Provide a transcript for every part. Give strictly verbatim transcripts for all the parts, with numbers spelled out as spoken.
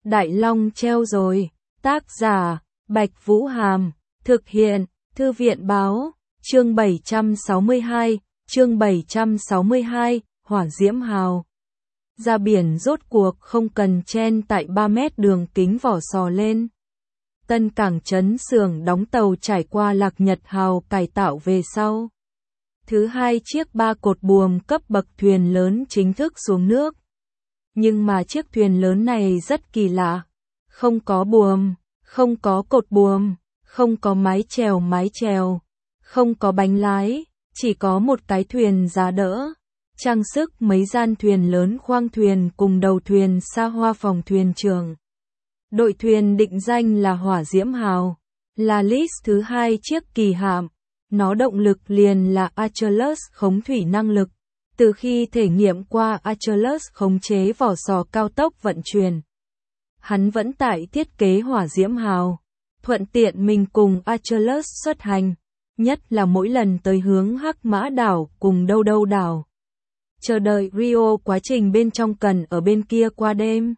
Đại Long treo rồi. Tác giả, Bạch Vũ Hàm. Thực hiện, Thư viện Báo. Chương bảy trăm sáu mươi hai, chương bảy trăm sáu mươi hai, Hỏa Diễm Hào. Ra biển rốt cuộc không cần chen tại ba mét đường kính vỏ sò lên. Tân cảng trấn xưởng đóng tàu trải qua Lạc Nhật Hào cải tạo về sau. Thứ hai chiếc ba cột buồm cấp bậc thuyền lớn chính thức xuống nước. Nhưng mà chiếc thuyền lớn này rất kỳ lạ. Không có buồm, không có cột buồm, không có mái chèo mái chèo, không có bánh lái, chỉ có một cái thuyền giá đỡ. Trang sức mấy gian thuyền lớn khoang thuyền cùng đầu thuyền xa hoa phòng thuyền trưởng. Đội thuyền định danh là Hỏa Diễm Hào, là list thứ hai chiếc kỳ hạm. Nó động lực liền là Achilles khống thủy năng lực. Từ khi thể nghiệm qua Achilles khống chế vỏ sò cao tốc vận chuyển, hắn vẫn tại thiết kế Hỏa Diễm Hào, thuận tiện mình cùng Achilles xuất hành, nhất là mỗi lần tới hướng Hắc Mã đảo cùng Đâu Đâu đảo. Chờ đợi Rio quá trình bên trong cần ở bên kia qua đêm.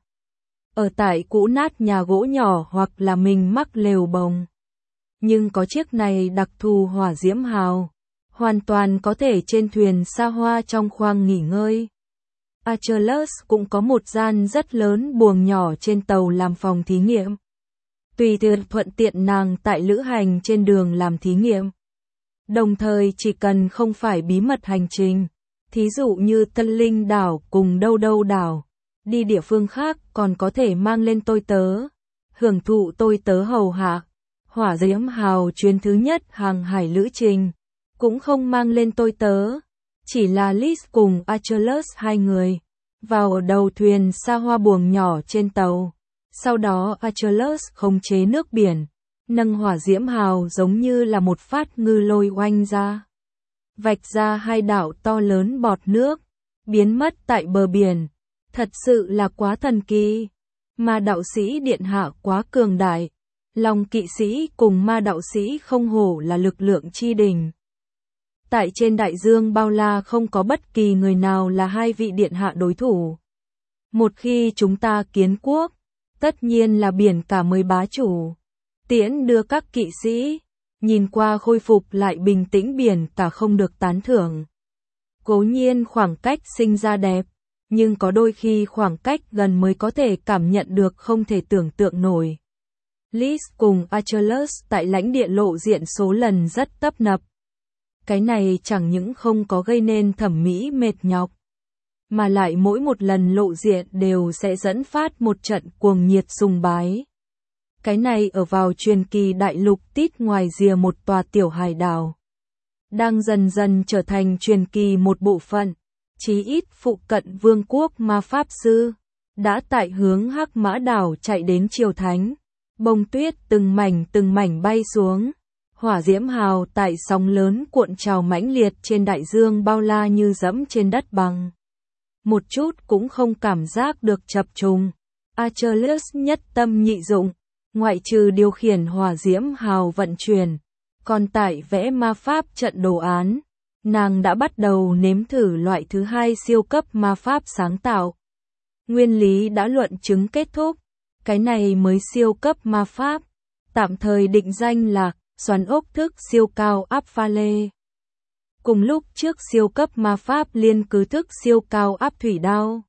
Ở tại cũ nát nhà gỗ nhỏ hoặc là mình mắc lều bồng. Nhưng có chiếc này đặc thù Hỏa Diễm Hào, hoàn toàn có thể trên thuyền xa hoa trong khoang nghỉ ngơi. Achilles cũng có một gian rất lớn buồng nhỏ trên tàu làm phòng thí nghiệm. Tùy tiện thuận tiện nàng tại lữ hành trên đường làm thí nghiệm. Đồng thời chỉ cần không phải bí mật hành trình, thí dụ như Tân Linh đảo cùng Đâu Đâu đảo, đi địa phương khác còn có thể mang lên tôi tớ, hưởng thụ tôi tớ hầu hạ. Hỏa Diễm Hào chuyến thứ nhất hàng hải lữ trình, cũng không mang lên tôi tớ, chỉ là Liz cùng Achilles hai người, vào ở đầu thuyền xa hoa buồng nhỏ trên tàu. Sau đó Achilles khống chế nước biển, nâng Hỏa Diễm Hào giống như là một phát ngư lôi oanh ra. Vạch ra hai đảo to lớn bọt nước, biến mất tại bờ biển. Thật sự là quá thần kỳ, mà đạo sĩ điện hạ quá cường đại. Long kỵ sĩ cùng ma đạo sĩ không hổ là lực lượng chi đỉnh. Tại trên đại dương bao la không có bất kỳ người nào là hai vị điện hạ đối thủ. Một khi chúng ta kiến quốc, tất nhiên là biển cả mới bá chủ. Tiễn đưa các kỵ sĩ, nhìn qua khôi phục lại bình tĩnh biển cả không được tán thưởng. Cố nhiên khoảng cách sinh ra đẹp, nhưng có đôi khi khoảng cách gần mới có thể cảm nhận được không thể tưởng tượng nổi. Liz cùng Achilles tại lãnh địa lộ diện số lần rất tấp nập. Cái này chẳng những không có gây nên thẩm mỹ mệt nhọc, mà lại mỗi một lần lộ diện đều sẽ dẫn phát một trận cuồng nhiệt sùng bái. Cái này ở vào truyền kỳ đại lục tít ngoài rìa một tòa tiểu hải đảo, đang dần dần trở thành truyền kỳ một bộ phận, chí ít phụ cận vương quốc ma pháp sư, đã tại hướng Hắc Mã đảo chạy đến Triều Thánh. Bông tuyết từng mảnh từng mảnh bay xuống. Hỏa Diễm Hào tại sóng lớn cuộn trào mãnh liệt trên đại dương bao la như dẫm trên đất bằng. Một chút cũng không cảm giác được chập trùng. Achilles nhất tâm nhị dụng, ngoại trừ điều khiển Hỏa Diễm Hào vận chuyển, còn tại vẽ ma pháp trận đồ án, nàng đã bắt đầu nếm thử loại thứ hai siêu cấp ma pháp sáng tạo. Nguyên lý đã luận chứng kết thúc. Cái này mới siêu cấp ma pháp, tạm thời định danh là xoắn ốc thức siêu cao áp pha lê. Cùng lúc trước siêu cấp ma pháp liên cứ thức siêu cao áp thủy đao.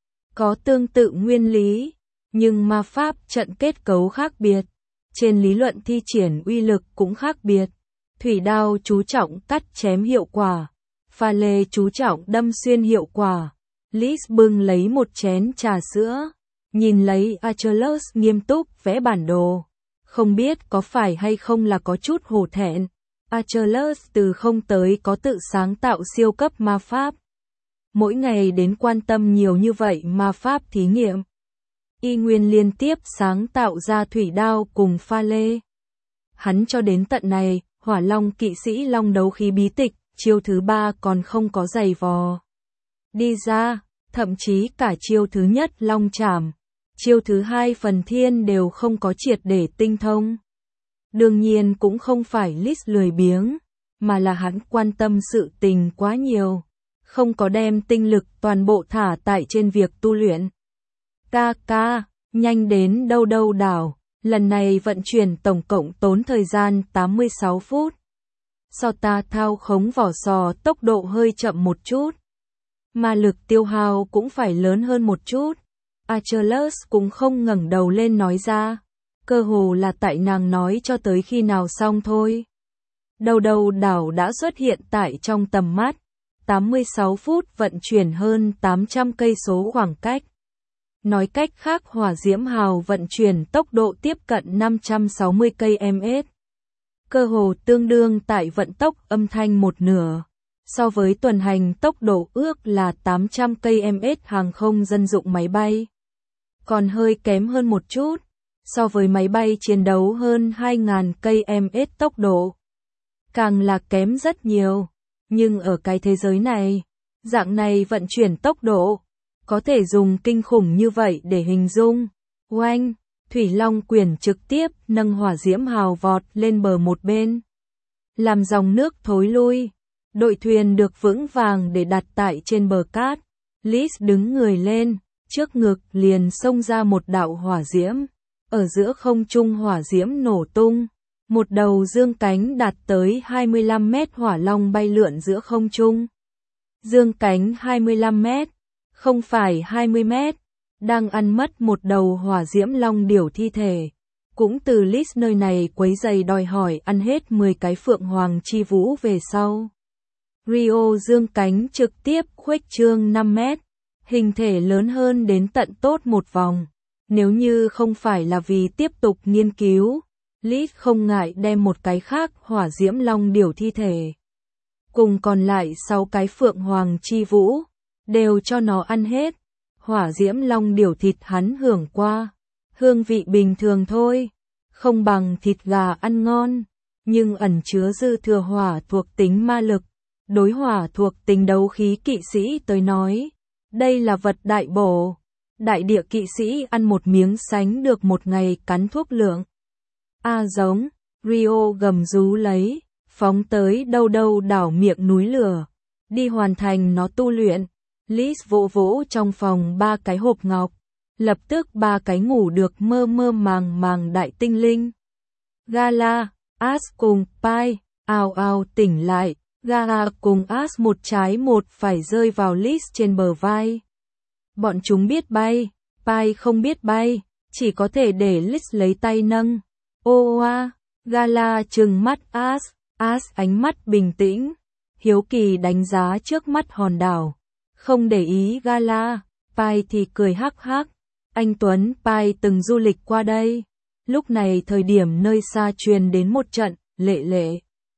Có tương tự nguyên lý, nhưng ma pháp trận kết cấu khác biệt. Trên lý luận thi triển uy lực cũng khác biệt. Thủy đao chú trọng cắt chém hiệu quả, pha lê chú trọng đâm xuyên hiệu quả. Liz bưng lấy một chén trà sữa. Nhìn lấy Achilles nghiêm túc vẽ bản đồ, không biết có phải hay không là có chút hổ thẹn. Achilles từ không tới có tự sáng tạo siêu cấp ma pháp. Mỗi ngày đến quan tâm nhiều như vậy ma pháp thí nghiệm. Y nguyên liên tiếp sáng tạo ra thủy đao cùng pha lê. Hắn cho đến tận này, Hỏa Long kỵ sĩ long đấu khí bí tịch, chiêu thứ ba còn không có giày vò đi ra, thậm chí cả chiêu thứ nhất long chảm. Chiêu thứ hai phần thiên đều không có triệt để tinh thông. Đương nhiên cũng không phải Liz lười biếng, mà là hắn quan tâm sự tình quá nhiều, không có đem tinh lực toàn bộ thả tại trên việc tu luyện. Ca ca, nhanh đến đâu đâu đảo. Lần này vận chuyển tổng cộng tốn thời gian tám mươi sáu phút. So ta thao khống vỏ sò tốc độ hơi chậm một chút. Mà lực tiêu hao cũng phải lớn hơn một chút. Achilles cũng không ngẩng đầu lên nói ra. Cơ hồ là tại nàng nói cho tới khi nào xong thôi. Đầu đầu đảo đã xuất hiện tại trong tầm mắt. tám mươi sáu phút vận chuyển hơn tám trăm cây số khoảng cách. Nói cách khác hỏa diễm hào vận chuyển tốc độ tiếp cận năm trăm sáu mươi cây mét per giây. Cơ hồ tương đương tại vận tốc âm thanh một nửa. So với tuần hành tốc độ ước là tám trăm cây mét per giây hàng không dân dụng máy bay. Còn hơi kém hơn một chút. So với máy bay chiến đấu hơn hai nghìn cây mét per giây tốc độ. Càng là kém rất nhiều. Nhưng ở cái thế giới này, dạng này vận chuyển tốc độ, có thể dùng kinh khủng như vậy để hình dung. Oanh, Thủy Long Quyển trực tiếp nâng hỏa diễm hào vọt lên bờ một bên. Làm dòng nước thối lui. Đội thuyền được vững vàng để đặt tại trên bờ cát. Liz đứng người lên, trước ngực liền xông ra một đạo hỏa diễm. Ở giữa không trung hỏa diễm nổ tung. Một đầu dương cánh đạt tới hai mươi lăm mét hỏa long bay lượn giữa không trung. Dương cánh hai mươi lăm mét, không phải hai mươi mét, đang ăn mất một đầu hỏa diễm long điểu thi thể. Cũng từ Liz nơi này quấy giày đòi hỏi ăn hết mười cái phượng hoàng chi vũ về sau. Rio dương cánh trực tiếp khuếch trương năm mét, hình thể lớn hơn đến tận tốt một vòng. Nếu như không phải là vì tiếp tục nghiên cứu, Liz không ngại đem một cái khác hỏa diễm long điểu thi thể. Cùng còn lại sáu cái phượng hoàng chi vũ, đều cho nó ăn hết. Hỏa diễm long điểu thịt hắn hưởng qua. Hương vị bình thường thôi, không bằng thịt gà ăn ngon, nhưng ẩn chứa dư thừa hỏa thuộc tính ma lực. Đối hỏa thuộc tính đấu khí kỵ sĩ tới nói, đây là vật đại bổ. Đại địa kỵ sĩ ăn một miếng sánh được một ngày cắn thuốc lượng. A giống, Rio gầm rú lấy, phóng tới đâu đâu đảo miệng núi lửa, đi hoàn thành nó tu luyện. Liz vỗ vỗ trong phòng ba cái hộp ngọc, lập tức ba cái ngủ được mơ mơ màng màng đại tinh linh. Gala, Ash cùng Pai, ào ào tỉnh lại, Gala cùng Ash một trái một phải rơi vào Liz trên bờ vai. Bọn chúng biết bay, Pai không biết bay, chỉ có thể để Liz lấy tay nâng. Ô oa, Gala trừng mắt Ash, Ash ánh mắt bình tĩnh, hiếu kỳ đánh giá trước mắt hòn đảo. Không để ý Gala, Pai thì cười hắc hắc. Anh Tuấn Pai từng du lịch qua đây. Lúc này thời điểm nơi xa truyền đến một trận, lệ lệ.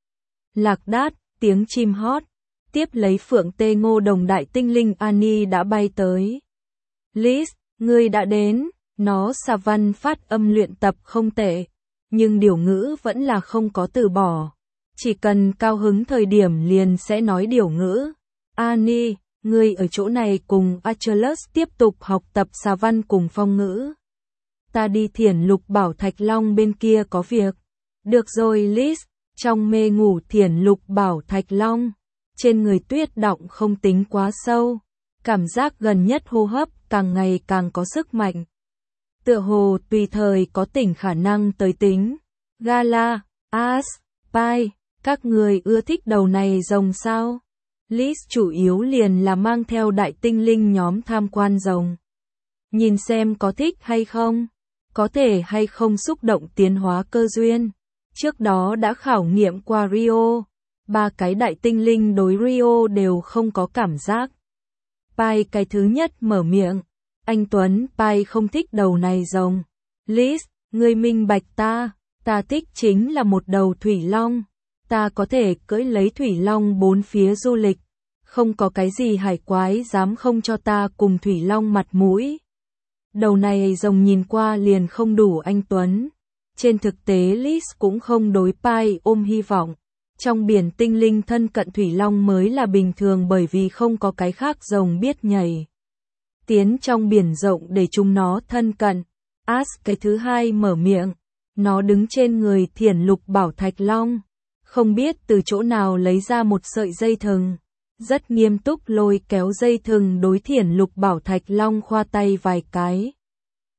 Lạc đát, tiếng chim hót. Tiếp lấy phượng tê ngô đồng đại tinh linh Annie đã bay tới. Liz, ngươi đã đến. Nó xà văn phát âm luyện tập không tệ. Nhưng điều ngữ vẫn là không có từ bỏ. Chỉ cần cao hứng thời điểm liền sẽ nói điều ngữ. Annie, ngươi ở chỗ này cùng Achilles tiếp tục học tập xà văn cùng phong ngữ. Ta đi Thiển Lục Bảo Thạch Long bên kia có việc. Được rồi Liz, trong mê ngủ Thiển Lục Bảo Thạch Long. Trên người tuyết động không tính quá sâu. Cảm giác gần nhất hô hấp càng ngày càng có sức mạnh. Tựa hồ tùy thời có tỉnh khả năng tới tính. Gala, Ash, Pai, các người ưa thích đầu này rồng sao? Liz chủ yếu liền là mang theo đại tinh linh nhóm tham quan rồng. Nhìn xem có thích hay không, có thể hay không xúc động tiến hóa cơ duyên. Trước đó đã khảo nghiệm qua Rio, ba cái đại tinh linh đối Rio đều không có cảm giác. Pai cái thứ nhất mở miệng, anh Tuấn Pai không thích đầu này rồng. Liz, ngươi minh bạch ta, ta thích chính là một đầu thủy long. Ta có thể cưỡi lấy thủy long bốn phía du lịch. Không có cái gì hải quái dám không cho ta cùng thủy long mặt mũi. Đầu này rồng nhìn qua liền không đủ anh Tuấn. Trên thực tế Liz cũng không đối Pai ôm hy vọng. Trong biển tinh linh thân cận thủy long mới là bình thường bởi vì không có cái khác rồng biết nhảy. Tiến trong biển rộng để chúng nó thân cận. Ash cái thứ hai mở miệng. Nó đứng trên người Thiển Lục Bảo Thạch Long. Không biết từ chỗ nào lấy ra một sợi dây thừng. Rất nghiêm túc lôi kéo dây thừng đối Thiển Lục Bảo Thạch Long khoa tay vài cái.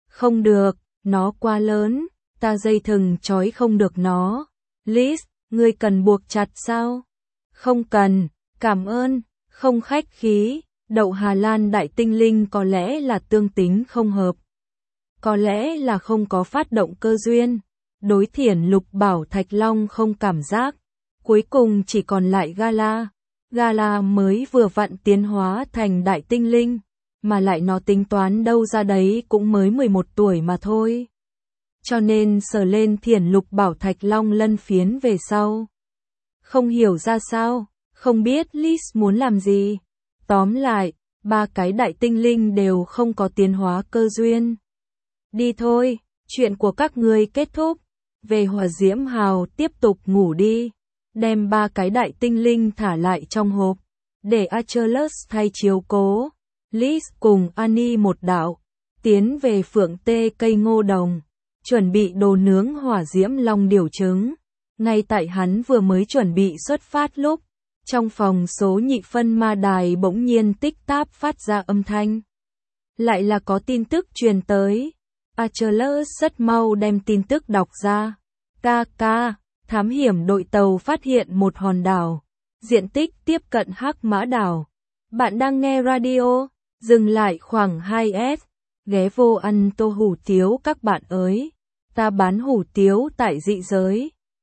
Không được, nó quá lớn, ta dây thừng trói không được nó. Liz, ngươi cần buộc chặt sao? Không cần, cảm ơn, không khách khí. Đậu Hà Lan đại tinh linh có lẽ là tương tính không hợp. Có lẽ là không có phát động cơ duyên. Đối Thiển Lục bảo Thạch Long không cảm giác. Cuối cùng chỉ còn lại Gala. Gala mới vừa vặn tiến hóa thành đại tinh linh. Mà lại nó tính toán đâu ra đấy cũng mới mười một tuổi mà thôi. Cho nên sờ lên Thiển Lục bảo Thạch Long lân phiến về sau. Không hiểu ra sao, không biết Liz muốn làm gì. Tóm lại, ba cái đại tinh linh đều không có tiến hóa cơ duyên. Đi thôi, chuyện của các ngươi kết thúc. Về Hỏa Diễm Hào tiếp tục ngủ đi. Đem ba cái đại tinh linh thả lại trong hộp. Để Achilles thay chiếu cố. Liz cùng Annie một đạo. Tiến về Phượng Tê cây ngô đồng. Chuẩn bị đồ nướng hỏa diễm long điểu trứng. Ngay tại hắn vừa mới chuẩn bị xuất phát lúc. Trong phòng số nhị phân ma đài bỗng nhiên tích táp phát ra âm thanh. Lại là có tin tức truyền tới. Achilles rất mau đem tin tức đọc ra. Ca ca, thám hiểm đội tàu phát hiện một hòn đảo. Diện tích tiếp cận Hắc Mã đảo. Bạn đang nghe radio, dừng lại khoảng hai phút. Ghé vô ăn tô hủ tiếu các bạn ơi. Ta bán hủ tiếu tại dị giới.